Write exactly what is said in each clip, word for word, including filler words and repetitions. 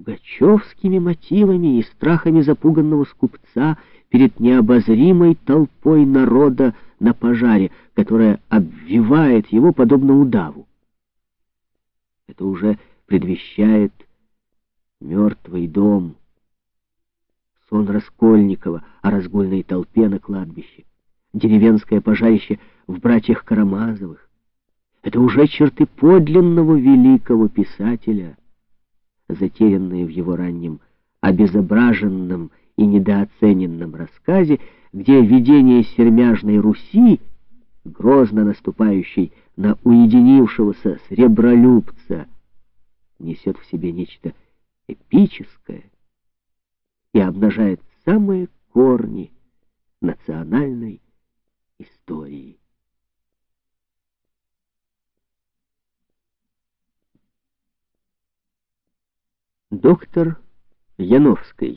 пугачевскими мотивами и страхами запуганного скупца перед необозримой толпой народа на пожаре, которая обвивает его подобно удаву. Это уже предвещает мертвый дом, сон Раскольникова о разгульной толпе на кладбище, деревенское пожарище в братьях Карамазовых. Это уже черты подлинного великого писателя, затерянные в его раннем обезображенном и недооцененном рассказе, где видение сермяжной Руси, грозно наступающей на уединившегося сребролюбца, несет в себе нечто эпическое и обнажает самые корни национальной истории. Доктор Яновский.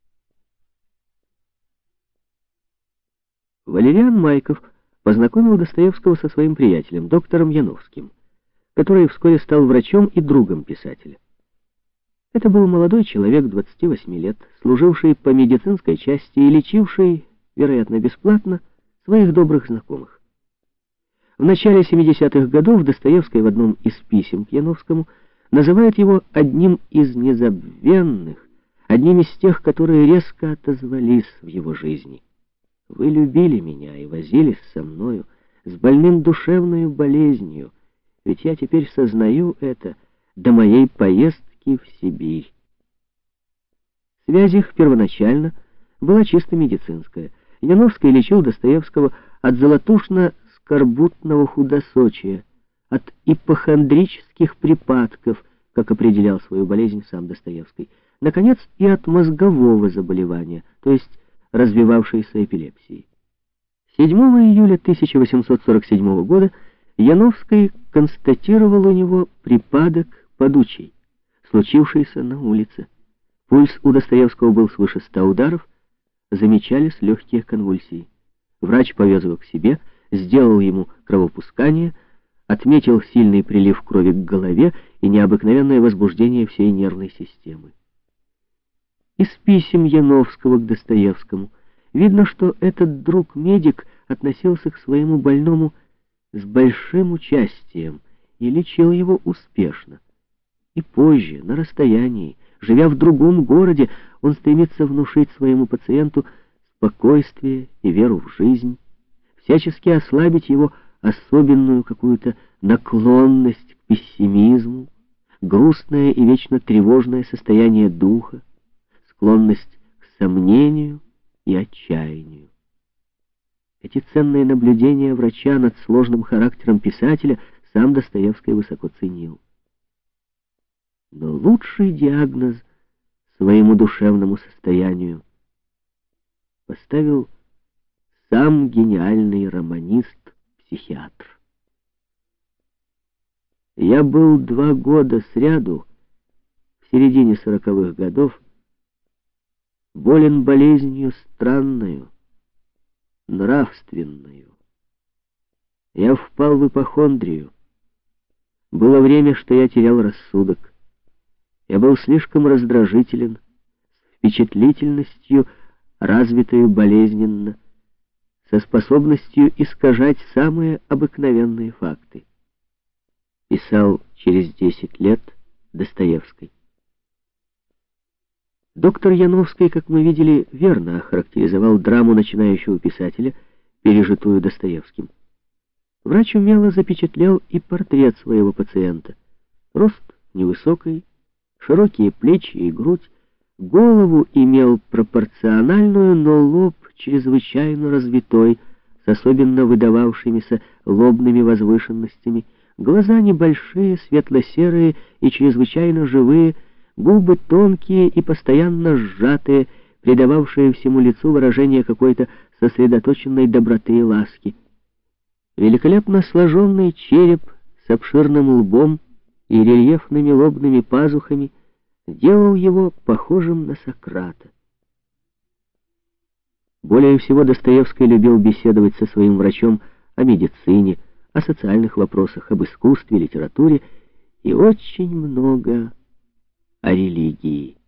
Валериан Майков познакомил Достоевского со своим приятелем, доктором Яновским, который вскоре стал врачом и другом писателя. Это был молодой человек двадцати восьми лет, служивший по медицинской части и лечивший, вероятно, бесплатно, своих добрых знакомых. В начале семидесятых годов Достоевский в одном из писем к Яновскому называет его одним из незабвенных, одним из тех, которые резко отозвались в его жизни. Вы любили меня и возились со мною с больным душевною болезнью, ведь я теперь сознаю это до моей поездки в Сибирь. Связь их первоначально была чисто медицинская. Яновский лечил Достоевского от золотушно-скорбутного худосочия, от ипохондрических припадков, как определял свою болезнь сам Достоевский, наконец и от мозгового заболевания, то есть развивавшейся эпилепсии. седьмого июля тысяча восемьсот сорок седьмого года Яновский констатировал у него припадок подучий, случившийся на улице. Пульс у Достоевского был свыше ста ударов, замечались легкие конвульсии. Врач повез его к себе, сделал ему кровопускание, отметил сильный прилив крови к голове и необыкновенное возбуждение всей нервной системы. Из писем Яновского к Достоевскому видно, что этот друг-медик относился к своему больному с большим участием и лечил его успешно. И позже, на расстоянии, живя в другом городе, он стремится внушить своему пациенту спокойствие и веру в жизнь, всячески ослабить его особенную какую-то наклонность к пессимизму, грустное и вечно тревожное состояние духа, склонность к сомнению и отчаянию. Эти ценные наблюдения врача над сложным характером писателя сам Достоевский высоко ценил. Но лучший диагноз своему душевному состоянию поставил сам гениальный романист-психиатр. Я был два года сряду, в середине сороковых годов, болен болезнью странную, нравственную. Я впал в ипохондрию. Было время, что я терял рассудок. Я был слишком раздражителен, с впечатлительностью, развитую болезненно, со способностью искажать самые обыкновенные факты. Писал через десять лет Достоевский. Доктор Яновский, как мы видели, верно охарактеризовал драму начинающего писателя, пережитую Достоевским. Врач умело запечатлел и портрет своего пациента. Рост невысокий, широкие плечи и грудь, голову имел пропорциональную, но лоб чрезвычайно развитой, с особенно выдававшимися лобными возвышенностями, глаза небольшие, светло-серые и чрезвычайно живые, губы тонкие и постоянно сжатые, придававшие всему лицу выражение какой-то сосредоточенной доброты и ласки. Великолепно сложенный череп с обширным лбом и рельефными лобными пазухами делал его похожим на Сократа. Более всего Достоевский любил беседовать со своим врачом о медицине, о социальных вопросах, об искусстве, литературе и очень много о религии.